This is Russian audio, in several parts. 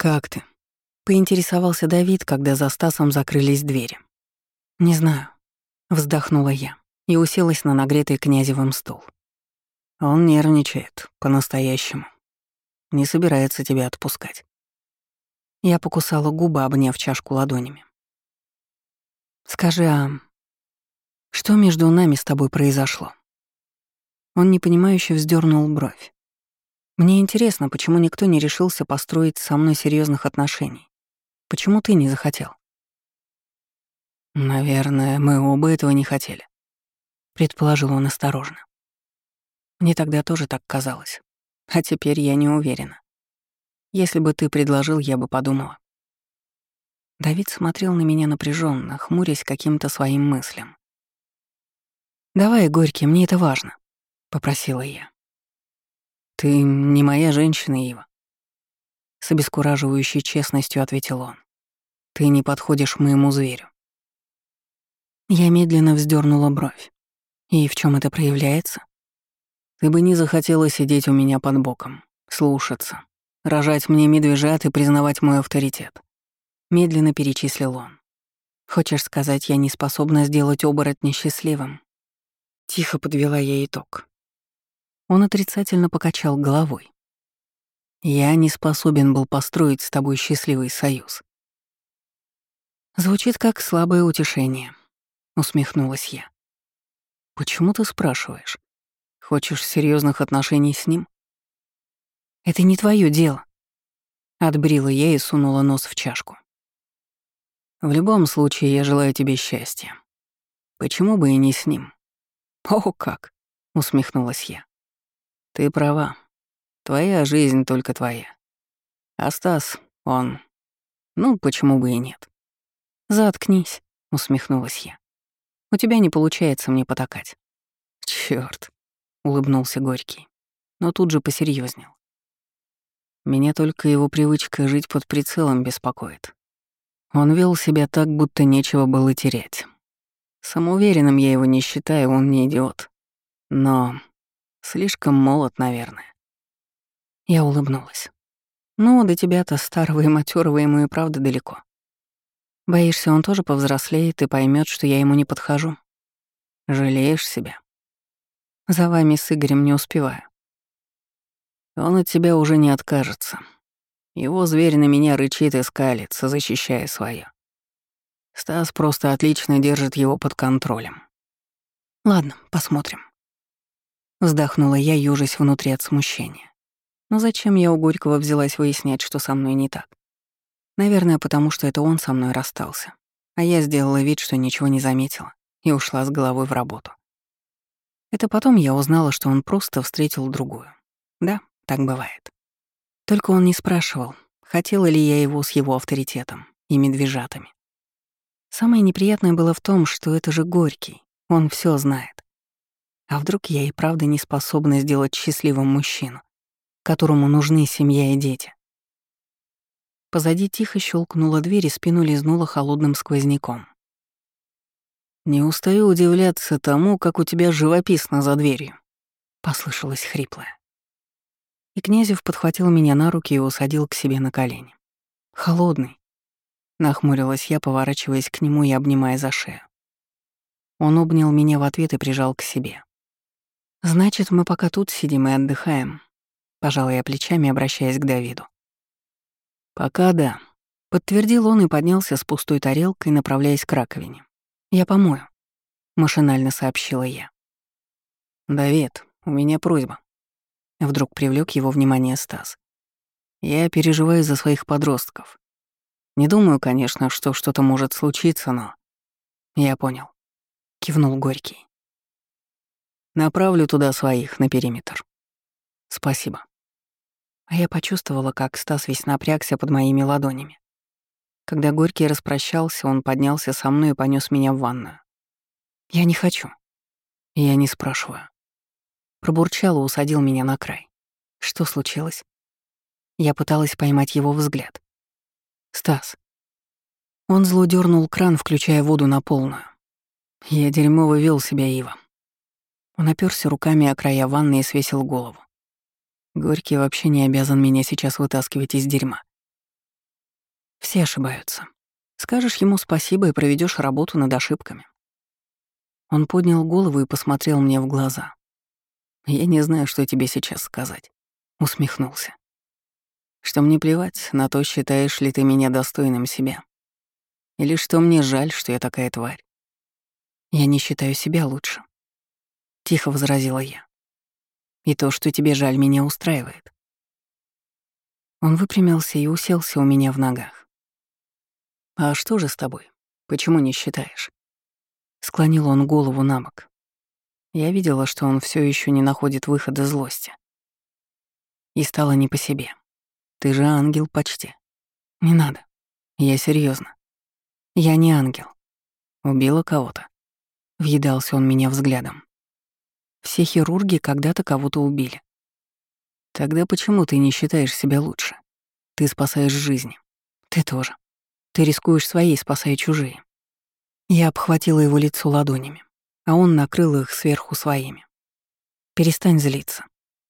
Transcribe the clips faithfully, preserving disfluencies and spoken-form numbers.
«Как ты?» — поинтересовался Давид, когда за Стасом закрылись двери. «Не знаю», — вздохнула я и уселась на нагретый Князевым стул. «Он нервничает, по-настоящему. Не собирается тебя отпускать». Я покусала губы, обняв чашку ладонями. «Скажи, а что между нами с тобой произошло?» Он непонимающе вздернул бровь. «Мне интересно, почему никто не решился построить со мной серьезных отношений? Почему ты не захотел?» «Наверное, мы оба этого не хотели», — предположил он осторожно. Мне тогда тоже так казалось. А теперь я не уверена. Если бы ты предложил, я бы подумала. Давид смотрел на меня напряженно, хмурясь каким-то своим мыслям. «Давай, Горький, мне это важно», — попросила я. «Ты не моя женщина, Ива», — с обескураживающей честностью ответил он. «Ты не подходишь моему зверю». Я медленно вздернула бровь. «И в чем это проявляется?» «Ты бы не захотела сидеть у меня под боком, слушаться, рожать мне медвежат и признавать мой авторитет», — медленно перечислил он. «Хочешь сказать, я не способна сделать оборотня счастливым?» Тихо подвела я итог. Он отрицательно покачал головой. «Я не способен был построить с тобой счастливый союз». «Звучит как слабое утешение», — усмехнулась я. «Почему ты спрашиваешь? Хочешь серьезных отношений с ним?» «Это не твое дело», — отбрила я и сунула нос в чашку. «В любом случае, я желаю тебе счастья. Почему бы и не с ним?» «О, как!» — усмехнулась я. «Ты права. Твоя жизнь только твоя. А Стас, он... Ну, почему бы и нет?» «Заткнись», — усмехнулась я. «У тебя не получается мне потакать». «Чёрт», — улыбнулся Горький, но тут же посерьезнел. «Меня только его привычка жить под прицелом беспокоит. Он вел себя так, будто нечего было терять. Самоуверенным я его не считаю, он не идиот. Но слишком молод, наверное». Я улыбнулась. «Ну, до тебя-то, старого и матёрого, ему и правда далеко. Боишься, он тоже повзрослеет и поймет, что я ему не подхожу? Жалеешь себя? За вами с Игорем не успеваю». «Он от тебя уже не откажется. Его зверь на меня рычит и скалится, защищая своё. Стас просто отлично держит его под контролем». «Ладно, посмотрим». Вздохнула я, ёжась внутри от смущения. Но зачем я у Горького взялась выяснять, что со мной не так? Наверное, потому что это он со мной расстался. А я сделала вид, что ничего не заметила, и ушла с головой в работу. Это потом я узнала, что он просто встретил другую. Да, так бывает. Только он не спрашивал, хотела ли я его с его авторитетом и медвежатами. Самое неприятное было в том, что это же Горький, он все знает. А вдруг я и правда не способна сделать счастливым мужчину, которому нужны семья и дети? Позади тихо щелкнула дверь и спину лизнула холодным сквозняком. «Не устаю удивляться тому, как у тебя живописно за дверью», — послышалось хриплое. И Князев подхватил меня на руки и усадил к себе на колени. «Холодный», — нахмурилась я, поворачиваясь к нему и обнимая за шею. Он обнял меня в ответ и прижал к себе. «Значит, мы пока тут сидим и отдыхаем», — пожала я плечами, обращаясь к Давиду. «Пока да», — подтвердил он и поднялся с пустой тарелкой, направляясь к раковине. «Я помою», — машинально сообщила я. «Давид, у меня просьба». Вдруг привлёк его внимание Стас. «Я переживаю за своих подростков. Не думаю, конечно, что что-то может случиться, но...» «Я понял», — кивнул Горький. «Направлю туда своих, на периметр». «Спасибо». А я почувствовала, как Стас весь напрягся под моими ладонями. Когда Горький распрощался, он поднялся со мной и понёс меня в ванную. «Я не хочу». Я не спрашиваю. Пробурчал и усадил меня на край. Что случилось? Я пыталась поймать его взгляд. «Стас». Он зло дёрнул кран, включая воду на полную. Я дерьмово вел себя, Ива. Он опёрся руками о края ванны и свесил голову. Горький вообще не обязан меня сейчас вытаскивать из дерьма. Все ошибаются. Скажешь ему спасибо и проведешь работу над ошибками. Он поднял голову и посмотрел мне в глаза. «Я не знаю, что тебе сейчас сказать», — усмехнулся. «Что мне плевать на то, считаешь ли ты меня достойным себя. Или что мне жаль, что я такая тварь. Я не считаю себя лучше», — тихо возразила я. «И то, что тебе жаль, меня устраивает». Он выпрямился и уселся у меня в ногах. «А что же с тобой? Почему не считаешь?» Склонил он голову набок. Я видела, что он все еще не находит выхода злости. И стало не по себе. «Ты же ангел почти». «Не надо. Я серьезно. Я не ангел. Убила кого-то». Въедался он меня взглядом. «Все хирурги когда-то кого-то убили. Тогда почему ты не считаешь себя лучше? Ты спасаешь жизни. Ты тоже. Ты рискуешь своей, спасая чужие». Я обхватила его лицо ладонями, а он накрыл их сверху своими. «Перестань злиться».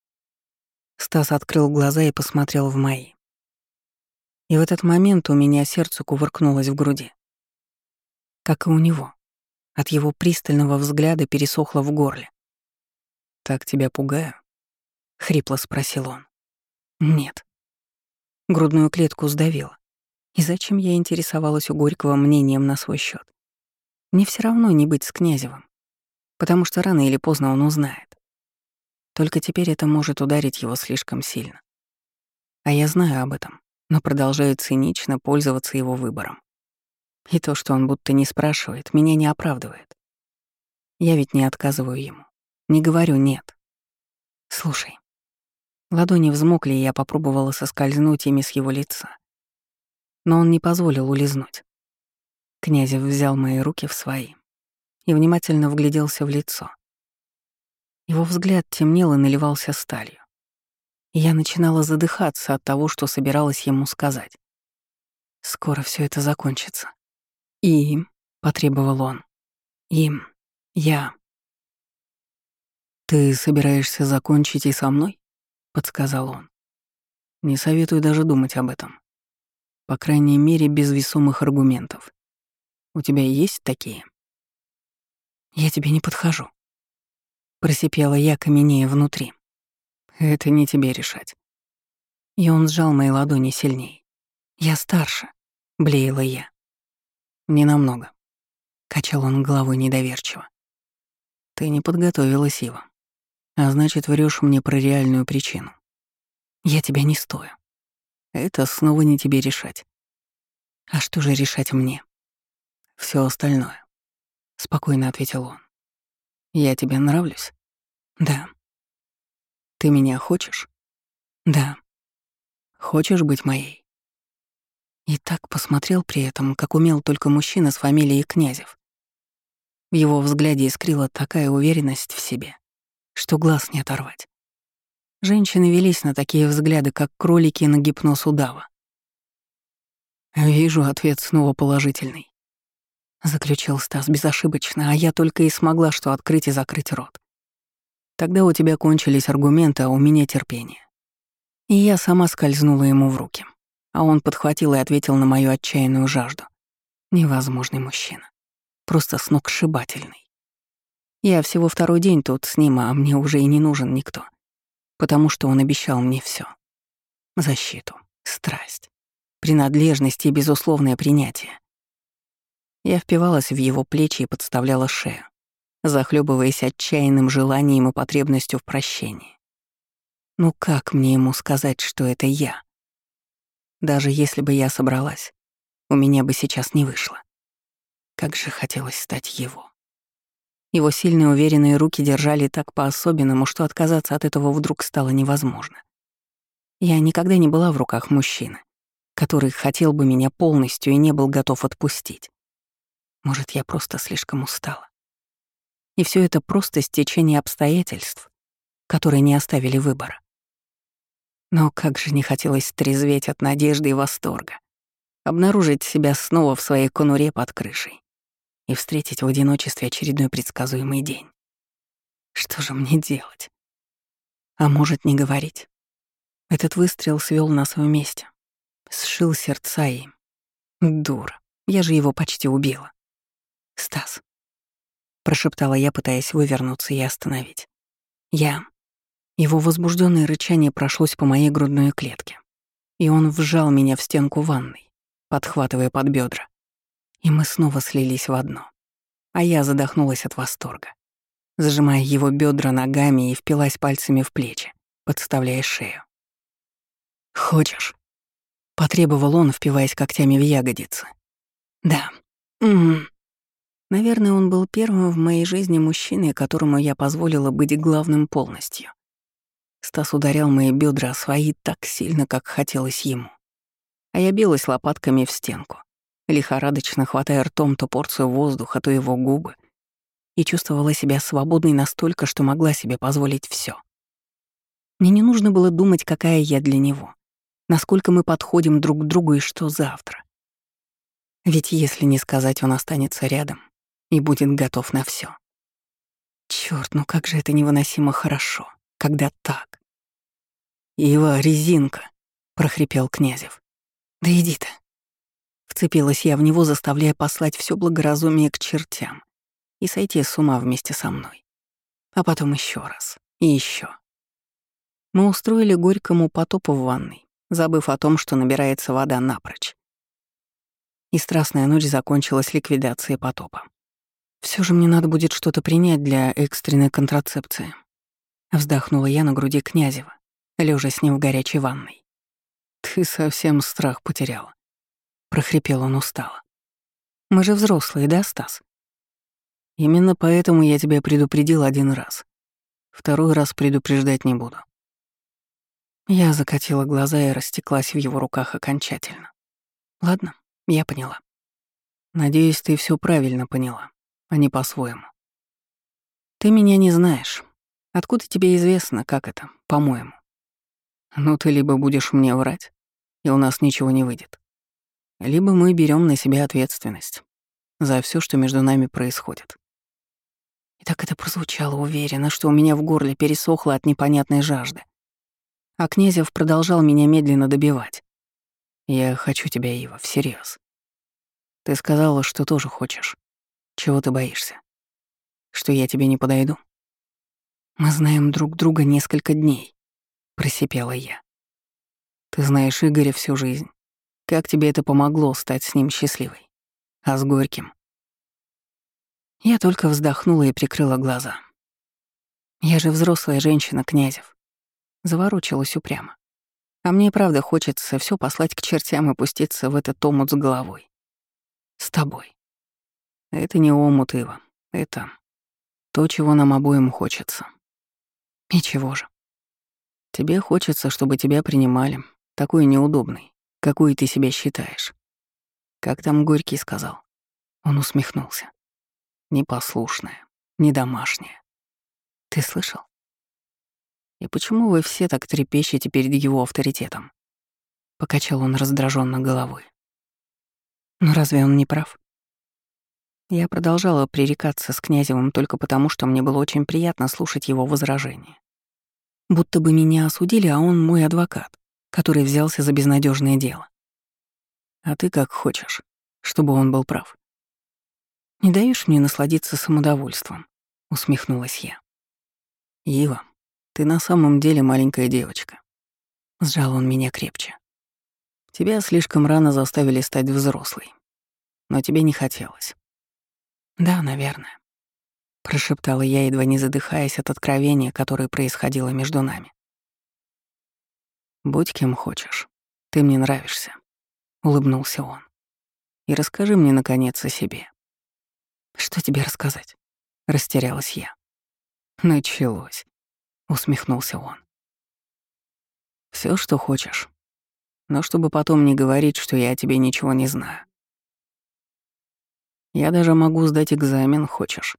Стас открыл глаза и посмотрел в мои. И в этот момент у меня сердце кувыркнулось в груди. Как и у него. От его пристального взгляда пересохло в горле. «Так тебя пугаю?» — хрипло спросил он. «Нет». Грудную клетку сдавило. И зачем я интересовалась у Горького мнением на свой счет? Мне все равно не быть с Князевым, потому что рано или поздно он узнает. Только теперь это может ударить его слишком сильно. А я знаю об этом, но продолжаю цинично пользоваться его выбором. И то, что он будто не спрашивает, меня не оправдывает. Я ведь не отказываю ему. Не говорю «нет». Слушай. Ладони взмокли, и я попробовала соскользнуть ими с его лица. Но он не позволил улизнуть. Князев взял мои руки в свои и внимательно вгляделся в лицо. Его взгляд темнел и наливался сталью. И я начинала задыхаться от того, что собиралась ему сказать. Скоро все это закончится. И им, потребовал он. Им. Я. «Ты собираешься закончить и со мной?» — подсказал он. «Не советую даже думать об этом. По крайней мере, без весомых аргументов. У тебя есть такие?» «Я тебе не подхожу», — просипела я, каменея внутри. «Это не тебе решать». И он сжал мои ладони сильней. «Я старше», — блеяла я. «Ненамного», — качал он головой недоверчиво. «Ты не подготовилась, Ива. А значит, врёшь мне про реальную причину. Я тебя не стою. Это снова не тебе решать. А что же решать мне? Всё остальное», — спокойно ответил он. «Я тебе нравлюсь?» «Да». «Ты меня хочешь?» «Да». «Хочешь быть моей?» И так посмотрел при этом, как умел только мужчина с фамилией Князев. В его взгляде искрила такая уверенность в себе, что глаз не оторвать. Женщины велись на такие взгляды, как кролики на гипноз удава. «Вижу, ответ снова положительный», — заключил Стас безошибочно, а я только и смогла что открыть и закрыть рот. «Тогда у тебя кончились аргументы, а у меня терпение». И я сама скользнула ему в руки, а он подхватил и ответил на мою отчаянную жажду. Невозможный мужчина. Просто сногсшибательный. Я всего второй день тут с ним, а мне уже и не нужен никто. Потому что он обещал мне все: защиту, страсть, принадлежность и безусловное принятие. Я впивалась в его плечи и подставляла шею, захлебываясь отчаянным желанием и потребностью в прощении. Ну как мне ему сказать, что это я? Даже если бы я собралась, у меня бы сейчас не вышло. Как же хотелось стать его. Его сильные уверенные руки держали так по-особенному, что отказаться от этого вдруг стало невозможно. Я никогда не была в руках мужчины, который хотел бы меня полностью и не был готов отпустить. Может, я просто слишком устала. И все это просто стечение обстоятельств, которые не оставили выбора. Но как же не хотелось трезветь от надежды и восторга, обнаружить себя снова в своей конуре под крышей и встретить в одиночестве очередной предсказуемый день. Что же мне делать? А может, не говорить? Этот выстрел свел нас вместе, сшил сердца и Дура, я же его почти убила. «Стас», — прошептала я, пытаясь вывернуться и остановить. «Я...» Его возбужденное рычание прошлось по моей грудной клетке, и он вжал меня в стенку ванной, подхватывая под бедра. И мы снова слились в одно. А я задохнулась от восторга, сжимая его бедра ногами и впилась пальцами в плечи, подставляя шею. «Хочешь?» — потребовал он, впиваясь когтями в ягодицы. «Да. М-м». Наверное, он был первым в моей жизни мужчиной, которому я позволила быть главным полностью. Стас ударял мои бедра о свои так сильно, как хотелось ему. А я билась лопатками в стенку, лихорадочно хватая ртом то порцию воздуха, то его губы, и чувствовала себя свободной настолько, что могла себе позволить все. Мне не нужно было думать, какая я для него, насколько мы подходим друг к другу и что завтра. Ведь если не сказать, он останется рядом и будет готов на все. Черт, ну как же это невыносимо хорошо, когда так. «Ива, резинка!» — прохрипел Князев. «Да иди ты!» Вцепилась я в него, заставляя послать все благоразумие к чертям и сойти с ума вместе со мной. А потом еще раз. И еще. Мы устроили горькому потопу в ванной, забыв о том, что набирается вода напрочь. И страстная ночь закончилась ликвидацией потопа. Все же мне надо будет что-то принять для экстренной контрацепции. Вздохнула я на груди Князева, лежа с ним в горячей ванной. «Ты совсем страх потеряла», — прохрипел он устало. «Мы же взрослые, да, Стас?» «Именно поэтому я тебя предупредил один раз. Второй раз предупреждать не буду». Я закатила глаза и растеклась в его руках окончательно. «Ладно, я поняла. Надеюсь, ты все правильно поняла, а не по-своему. Ты меня не знаешь. Откуда тебе известно, как это, по-моему? Ну, ты либо будешь мне врать, и у нас ничего не выйдет, либо мы берем на себя ответственность за все, что между нами происходит». И так это прозвучало уверенно, что у меня в горле пересохло от непонятной жажды. А Князев продолжал меня медленно добивать. «Я хочу тебя, Ива, всерьез. Ты сказала, что тоже хочешь. Чего ты боишься? Что я тебе не подойду?» «Мы знаем друг друга несколько дней», — просипела я. «Ты знаешь Игоря всю жизнь. Как тебе это помогло стать с ним счастливой? А с Горьким?» Я только вздохнула и прикрыла глаза. «Я же взрослая женщина, Князев». Заворочилась упрямо. А мне правда хочется все послать к чертям и пуститься в этот омут с головой. С тобой. Это не омут, Ива. Это то, чего нам обоим хочется. И чего же? Тебе хочется, чтобы тебя принимали, такой неудобный, какой ты себя считаешь. Как там Горький сказал? Он усмехнулся. Непослушная, недомашняя. Ты слышал? И почему вы все так трепещете перед его авторитетом? Покачал он раздраженно головой. Но разве он не прав? Я продолжала пререкаться с Князевым только потому, что мне было очень приятно слушать его возражения. Будто бы меня осудили, а он мой адвокат, который взялся за безнадежное дело. А ты как хочешь, чтобы он был прав. «Не даешь мне насладиться самодовольством», — усмехнулась я. «Ива, ты на самом деле маленькая девочка». Сжал он меня крепче. «Тебя слишком рано заставили стать взрослой. Но тебе не хотелось». «Да, наверное», — прошептала я, едва не задыхаясь от откровения, которое происходило между нами. «Будь кем хочешь. Ты мне нравишься», — улыбнулся он. «И расскажи мне, наконец, о себе». «Что тебе рассказать?» — растерялась я. «Началось», — усмехнулся он. Все, что хочешь. Но чтобы потом не говорить, что я о тебе ничего не знаю. Я даже могу сдать экзамен, хочешь.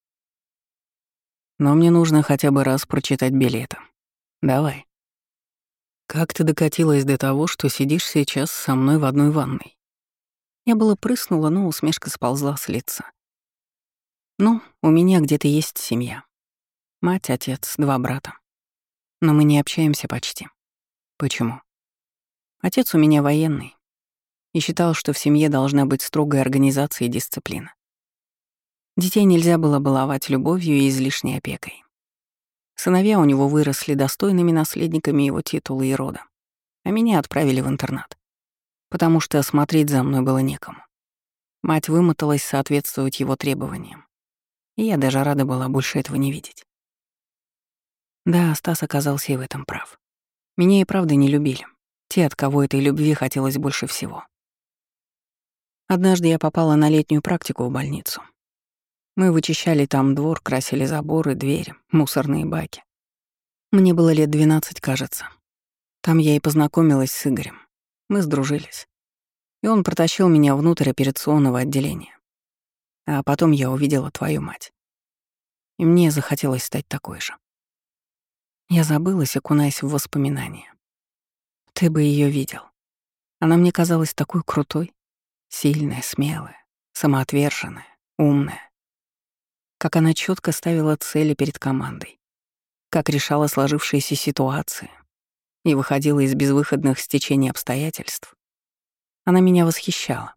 Но мне нужно хотя бы раз прочитать билеты. Давай. Как ты докатилась до того, что сидишь сейчас со мной в одной ванной? Я было прыснула, но усмешка сползла с лица. Ну, у меня где-то есть семья. Мать, отец, два брата. Но мы не общаемся почти. Почему? Отец у меня военный. и считал, что в семье должна быть строгая организация и дисциплина. Детей нельзя было баловать любовью и излишней опекой. Сыновья у него выросли достойными наследниками его титула и рода, а меня отправили в интернат, потому что смотреть за мной было некому. Мать вымоталась соответствовать его требованиям, и я даже рада была больше этого не видеть. Да, Стас оказался и в этом прав. Меня и правда не любили. Те, от кого этой любви хотелось больше всего. Однажды я попала на летнюю практику в больницу. Мы вычищали там двор, красили заборы, двери, мусорные баки. Мне было лет двенадцать, кажется. Там я и познакомилась с Игорем. Мы сдружились. И он протащил меня внутрь операционного отделения. А потом я увидела твою мать. И мне захотелось стать такой же. Я забылась, окунаясь в воспоминания. Ты бы ее видел. Она мне казалась такой крутой, сильная, смелая, самоотверженная, умная. Как она четко ставила цели перед командой, как решала сложившиеся ситуации и выходила из безвыходных стечений обстоятельств. Она меня восхищала.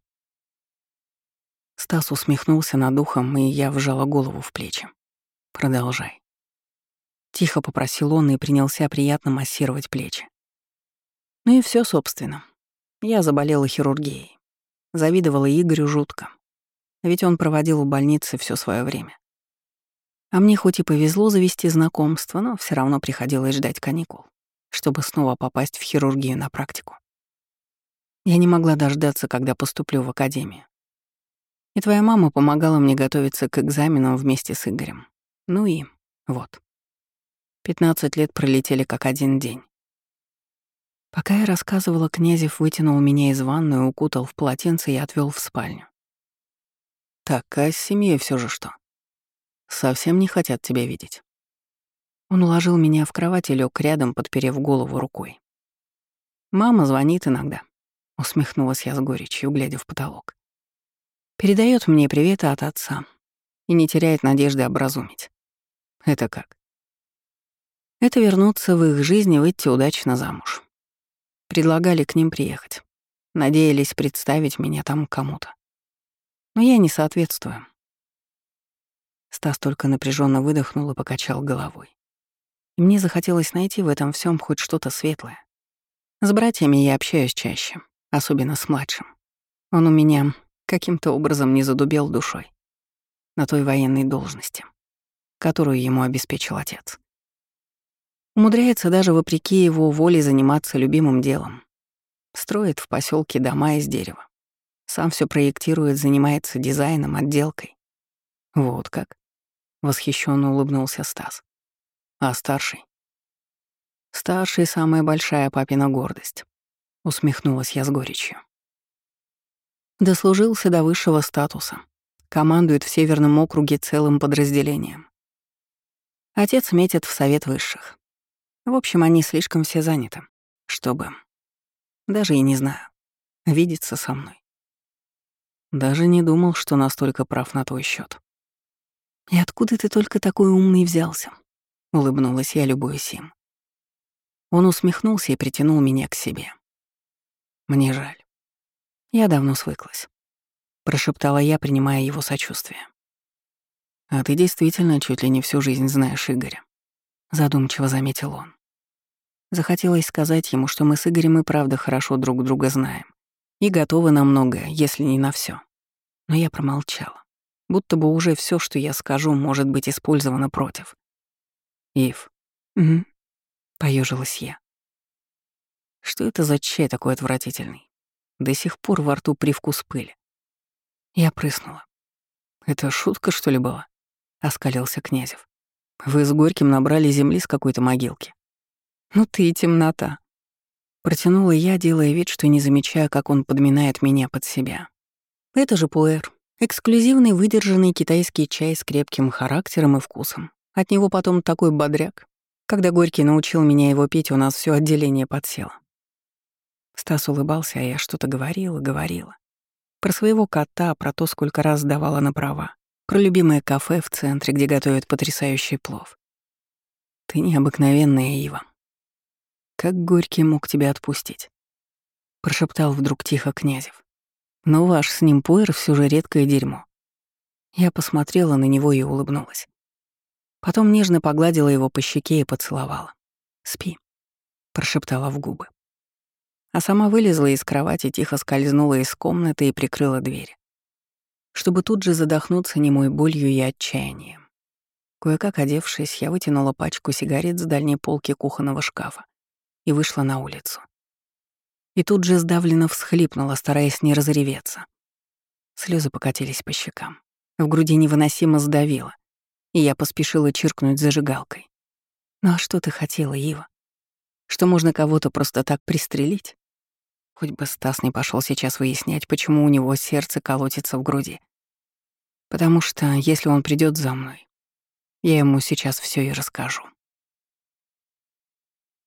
Стас усмехнулся над ухом, и я вжала голову в плечи. «Продолжай». Тихо попросил он и принялся приятно массировать плечи. Ну и все, собственно. Я заболела хирургией. Завидовала Игорю жутко. Ведь он проводил в больнице все свое время. А мне хоть и повезло завести знакомство, но все равно приходилось ждать каникул, чтобы снова попасть в хирургию на практику. Я не могла дождаться, когда поступлю в академию. И твоя мама помогала мне готовиться к экзаменам вместе с Игорем. Ну и вот. Пятнадцать лет пролетели как один день. Пока я рассказывала, Князев вытянул меня из ванной, укутал в полотенце и отвел в спальню. «Так, а с семьей все же что? Совсем не хотят тебя видеть?» Он уложил меня в кровать и лег рядом, подперев голову рукой. «Мама звонит иногда», — усмехнулась я с горечью, глядя в потолок. «Передает мне приветы от отца и не теряет надежды образумить». «Это как?» «Это вернуться в их жизнь и выйти удачно замуж». Предлагали к ним приехать. Надеялись представить меня там кому-то. Но я не соответствую. Стас только напряженно выдохнул и покачал головой. И мне захотелось найти в этом всем хоть что-то светлое. С братьями я общаюсь чаще, особенно с младшим. Он у меня каким-то образом не задубел душой на той военной должности, которую ему обеспечил отец. Умудряется даже вопреки его воле заниматься любимым делом. Строит в поселке дома из дерева. Сам все проектирует, занимается дизайном, отделкой. Вот как. Восхищенно улыбнулся Стас. А старший? Старший — самая большая папина гордость. Усмехнулась я с горечью. Дослужился до высшего статуса. Командует в Северном округе целым подразделением. Отец метит в совет высших. В общем, они слишком все заняты, чтобы... Даже и не знаю, видеться со мной. Даже не думал, что настолько прав на твой счет. «И откуда ты только такой умный взялся?» — улыбнулась я, любуясь им. Он усмехнулся и притянул меня к себе. «Мне жаль. Я давно свыклась», — прошептала я, принимая его сочувствие. «А ты действительно чуть ли не всю жизнь знаешь Игоря», — задумчиво заметил он. Захотелось сказать ему, что мы с Игорем и правда хорошо друг друга знаем и готовы на многое, если не на все. Но я промолчала, будто бы уже все, что я скажу, может быть использовано против. «Ив». «Угу», — поежилась я. «Что это за чай такой отвратительный? До сих пор во рту привкус пыли». Я прыснула. «Это шутка, что ли, была?» — оскалился Князев. «Вы с Горьким набрали земли с какой-то могилки». «Ну ты и темнота», — протянула я, делая вид, что не замечаю, как он подминает меня под себя. «Это же пуэр. Эксклюзивный выдержанный китайский чай с крепким характером и вкусом. От него потом такой бодряк. Когда Горький научил меня его пить, у нас все отделение подсело». Стас улыбался, а я что-то говорила, говорила. Про своего кота, про то, сколько раз давала на права. Про любимое кафе в центре, где готовят потрясающий плов. «Ты необыкновенная, Ива. Как Горький мог тебя отпустить?» прошептал вдруг тихо Князев. «Но ваш с ним пуэр все же редкое дерьмо». Я посмотрела на него и улыбнулась. Потом нежно погладила его по щеке и поцеловала. «Спи», — прошептала в губы. А сама вылезла из кровати, тихо скользнула из комнаты и прикрыла дверь, чтобы тут же задохнуться немой болью и отчаянием. Кое-как одевшись, я вытянула пачку сигарет с дальней полки кухонного шкафа и вышла на улицу. И тут же сдавленно всхлипнула, стараясь не разреветься. Слезы покатились по щекам. В груди невыносимо сдавило, и я поспешила чиркнуть зажигалкой. «Ну а что ты хотела, Ива? Что можно кого-то просто так пристрелить? Хоть бы Стас не пошел сейчас выяснять, почему у него сердце колотится в груди. Потому что, если он придет за мной, я ему сейчас все и расскажу».